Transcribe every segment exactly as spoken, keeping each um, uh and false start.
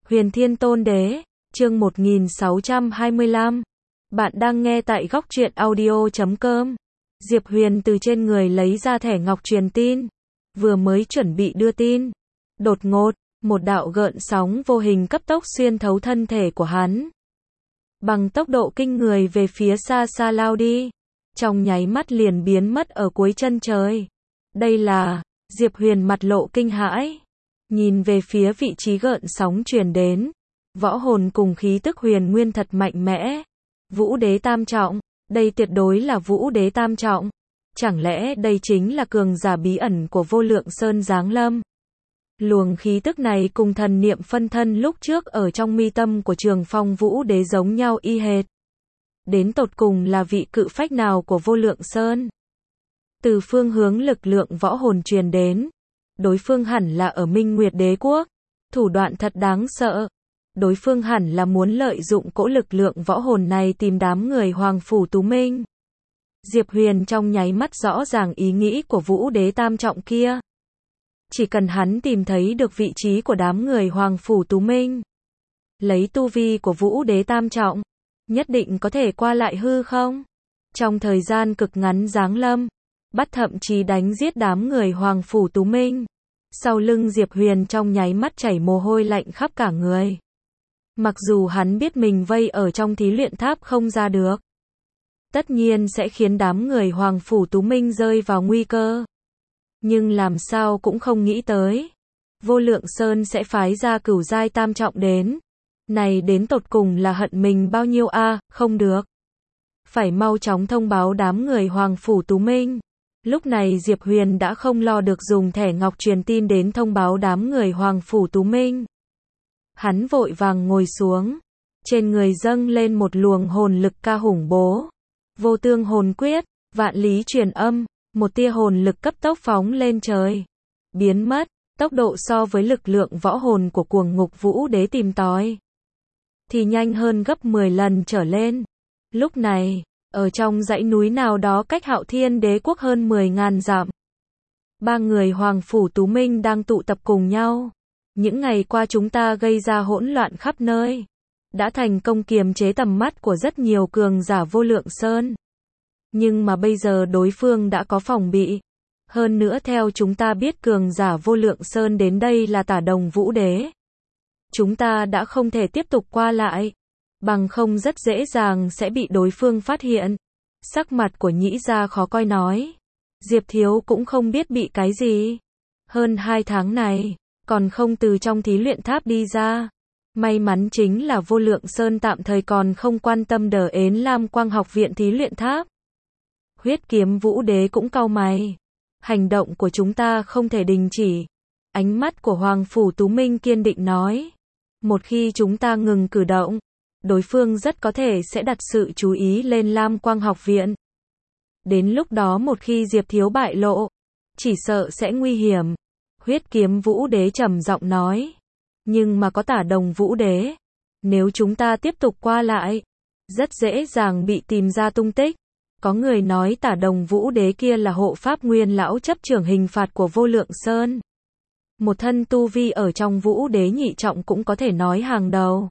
Huyền Thiên Tôn Đế, chương một nghìn sáu trăm hai mươi lăm. Bạn đang nghe tại góc truyện audio chấm com. Diệp Huyền từ trên người lấy ra thẻ ngọc truyền tin. Vừa mới chuẩn bị đưa tin. Đột ngột, một đạo gợn sóng vô hình cấp tốc xuyên thấu thân thể của hắn. Bằng tốc độ kinh người về phía xa xa lao đi. Trong nháy mắt liền biến mất ở cuối chân trời. Đây là, Diệp Huyền mặt lộ kinh hãi. Nhìn về phía vị trí gợn sóng truyền đến. Võ hồn cùng khí tức huyền nguyên thật mạnh mẽ. Vũ đế tam trọng, đây tuyệt đối là vũ đế tam trọng. Chẳng lẽ đây chính là cường giả bí ẩn của vô lượng sơn giáng lâm? Luồng khí tức này cùng thần niệm phân thân lúc trước ở trong mi tâm của Trường Phong vũ đế giống nhau y hệt. Đến tột cùng là vị cự phách nào của vô lượng sơn? Từ phương hướng lực lượng võ hồn truyền đến. Đối phương hẳn là ở Minh Nguyệt Đế Quốc. Thủ đoạn thật đáng sợ. Đối phương hẳn là muốn lợi dụng cỗ lực lượng võ hồn này tìm đám người Hoàng Phủ Tú Minh. Diệp Huyền trong nháy mắt rõ ràng ý nghĩ của vũ đế tam trọng kia. Chỉ cần hắn tìm thấy được vị trí của đám người Hoàng Phủ Tú Minh. Lấy tu vi của vũ đế tam trọng. Nhất định có thể qua lại hư không? Trong thời gian cực ngắn giáng lâm. Bắt thậm chí đánh giết đám người Hoàng Phủ Tú Minh. Sau lưng Diệp Huyền trong nháy mắt chảy mồ hôi lạnh khắp cả người. Mặc dù hắn biết mình vây ở trong thí luyện tháp không ra được. Tất nhiên sẽ khiến đám người Hoàng Phủ Tú Minh rơi vào nguy cơ. Nhưng làm sao cũng không nghĩ tới. Vô lượng sơn sẽ phái ra cửu giai tam trọng đến. Này đến tột cùng là hận mình bao nhiêu a à, không được. Phải mau chóng thông báo đám người Hoàng Phủ Tú Minh. Lúc này Diệp Huyền đã không lo được dùng thẻ ngọc truyền tin đến thông báo đám người Hoàng Phủ Tú Minh. Hắn vội vàng ngồi xuống. Trên người dâng lên một luồng hồn lực ca hùng bố. Vô tương hồn quyết, vạn lý truyền âm, một tia hồn lực cấp tốc phóng lên trời. Biến mất, tốc độ so với lực lượng võ hồn của cuồng ngục vũ đế tìm tòi. Thì nhanh hơn gấp mười lần trở lên. Lúc này, ở trong dãy núi nào đó cách Hạo Thiên Đế Quốc hơn mười ngàn dặm. Ba người Hoàng Phủ Tú Minh đang tụ tập cùng nhau. Những ngày qua chúng ta gây ra hỗn loạn khắp nơi. Đã thành công kiềm chế tầm mắt của rất nhiều cường giả vô lượng sơn. Nhưng mà bây giờ đối phương đã có phòng bị. Hơn nữa theo chúng ta biết cường giả vô lượng sơn đến đây là Tả Đồng Vũ Đế. Chúng ta đã không thể tiếp tục qua lại. Bằng không rất dễ dàng sẽ bị đối phương phát hiện. Sắc mặt của Nhĩ Gia khó coi nói. Diệp Thiếu cũng không biết bị cái gì. Hơn hai tháng này, còn không từ trong thí luyện tháp đi ra. May mắn chính là vô lượng sơn tạm thời còn không quan tâm đờ ến Lam Quang học viện thí luyện tháp. Huyết kiếm vũ đế cũng cau mày. Hành động của chúng ta không thể đình chỉ. Ánh mắt của Hoàng Phủ Tú Minh kiên định nói. Một khi chúng ta ngừng cử động, đối phương rất có thể sẽ đặt sự chú ý lên Lam Quang học viện. Đến lúc đó một khi Diệp Thiếu bại lộ, chỉ sợ sẽ nguy hiểm. Huyết kiếm vũ đế trầm giọng nói. Nhưng mà có Tả Đồng Vũ Đế. Nếu chúng ta tiếp tục qua lại, rất dễ dàng bị tìm ra tung tích. Có người nói Tả Đồng Vũ Đế kia là hộ pháp nguyên lão chấp trưởng hình phạt của vô lượng sơn. Một thân tu vi ở trong vũ đế nhị trọng cũng có thể nói hàng đầu.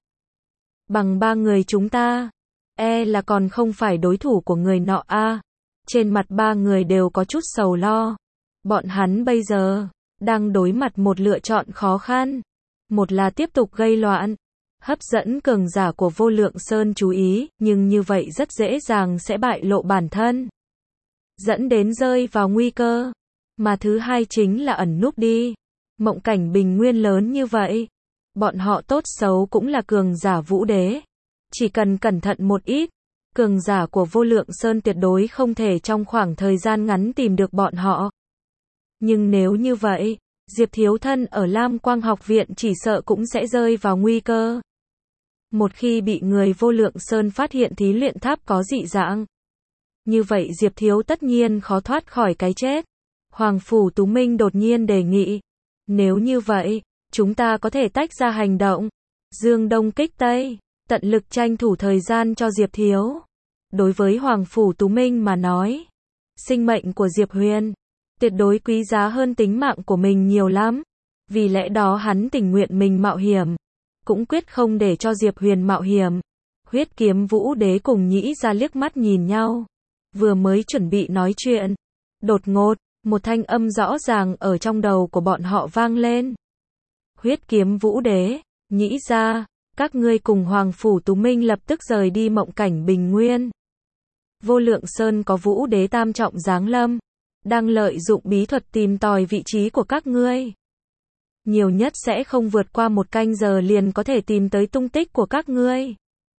Bằng ba người chúng ta, e là còn không phải đối thủ của người nọ a. À, trên mặt ba người đều có chút sầu lo. Bọn hắn bây giờ đang đối mặt một lựa chọn khó khăn. Một là tiếp tục gây loạn, hấp dẫn cường giả của vô lượng sơn chú ý, nhưng như vậy rất dễ dàng sẽ bại lộ bản thân. Dẫn đến rơi vào nguy cơ. Mà thứ hai chính là ẩn núp đi. Mộng cảnh bình nguyên lớn như vậy. Bọn họ tốt xấu cũng là cường giả vũ đế. Chỉ cần cẩn thận một ít, cường giả của vô lượng sơn tuyệt đối không thể trong khoảng thời gian ngắn tìm được bọn họ. Nhưng nếu như vậy, Diệp Thiếu thân ở Lam Quang học viện chỉ sợ cũng sẽ rơi vào nguy cơ. Một khi bị người vô lượng sơn phát hiện thí luyện tháp có dị dạng, như vậy Diệp Thiếu tất nhiên khó thoát khỏi cái chết. Hoàng Phủ Tú Minh đột nhiên đề nghị. Nếu như vậy, chúng ta có thể tách ra hành động. Dương Đông kích Tây, tận lực tranh thủ thời gian cho Diệp Thiếu. Đối với Hoàng Phủ Tú Minh mà nói, sinh mệnh của Diệp Huyền tuyệt đối quý giá hơn tính mạng của mình nhiều lắm. Vì lẽ đó hắn tình nguyện mình mạo hiểm. cũng quyết không để cho Diệp Huyền mạo hiểm. Huyết Kiếm Vũ Đế cùng Nhĩ Gia liếc mắt nhìn nhau, vừa mới chuẩn bị nói chuyện, đột ngột, một thanh âm rõ ràng ở trong đầu của bọn họ vang lên. Huyết Kiếm Vũ Đế, Nhĩ Gia, các ngươi cùng Hoàng Phủ Tú Minh lập tức rời đi Mộng Cảnh Bình Nguyên. Vô Lượng Sơn có Vũ Đế tam trọng giáng lâm, đang lợi dụng bí thuật tìm tòi vị trí của các ngươi. Nhiều nhất sẽ không vượt qua một canh giờ liền có thể tìm tới tung tích của các ngươi.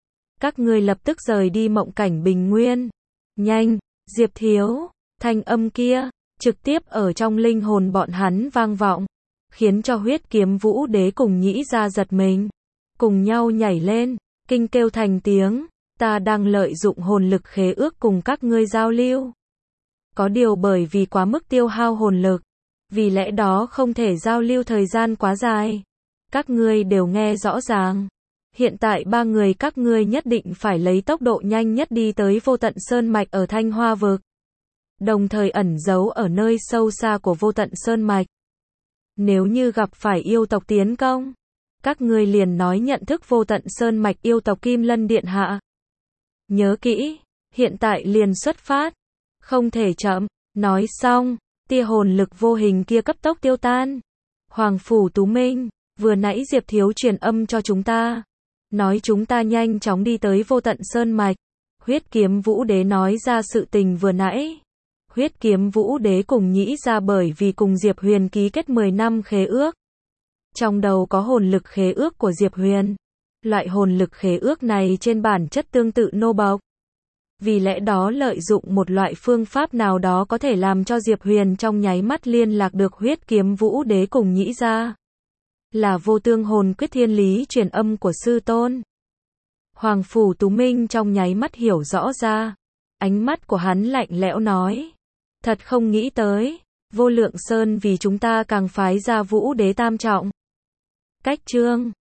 Các ngươi lập tức rời đi Mộng Cảnh Bình Nguyên. Nhanh, Diệp Thiếu, thanh âm kia, trực tiếp ở trong linh hồn bọn hắn vang vọng, khiến cho Huyết Kiếm Vũ Đế cùng Nhĩ Gia giật mình, cùng nhau nhảy lên, kinh kêu thành tiếng, ta đang lợi dụng hồn lực khế ước cùng các ngươi giao lưu. Có điều bởi vì quá mức tiêu hao hồn lực, vì lẽ đó không thể giao lưu thời gian quá dài. Các ngươi đều nghe rõ ràng. Hiện tại ba người các ngươi nhất định phải lấy tốc độ nhanh nhất đi tới Vô Tận Sơn Mạch ở Thanh Hoa Vực, đồng thời ẩn giấu ở nơi sâu xa của Vô Tận Sơn Mạch. Nếu như gặp phải yêu tộc tiến công, các ngươi liền nói nhận thức Vô Tận Sơn Mạch yêu tộc Kim Lân Điện Hạ. Nhớ kỹ, hiện tại liền xuất phát, không thể chậm. Nói xong, tia hồn lực vô hình kia cấp tốc tiêu tan. Hoàng Phủ Tú Minh, vừa nãy Diệp Thiếu truyền âm cho chúng ta, nói chúng ta nhanh chóng đi tới Vô Tận Sơn Mạch. Huyết Kiếm Vũ Đế nói ra sự tình vừa nãy. Huyết Kiếm Vũ Đế cùng Nhĩ Gia bởi vì cùng Diệp Huyền ký kết mười năm khế ước. Trong đầu có hồn lực khế ước của Diệp Huyền. Loại hồn lực khế ước này trên bản chất tương tự nô bộc. Vì lẽ đó lợi dụng một loại phương pháp nào đó có thể làm cho Diệp Huyền trong nháy mắt liên lạc được Huyết Kiếm Vũ Đế cùng Nhĩ Gia. Là vô tương hồn quyết thiên lý truyền âm của sư tôn. Hoàng Phủ Tú Minh trong nháy mắt hiểu rõ ra. Ánh mắt của hắn lạnh lẽo nói. Thật không nghĩ tới, Vô Lượng Sơn vì chúng ta càng phái ra Vũ Đế tam trọng. Cách chương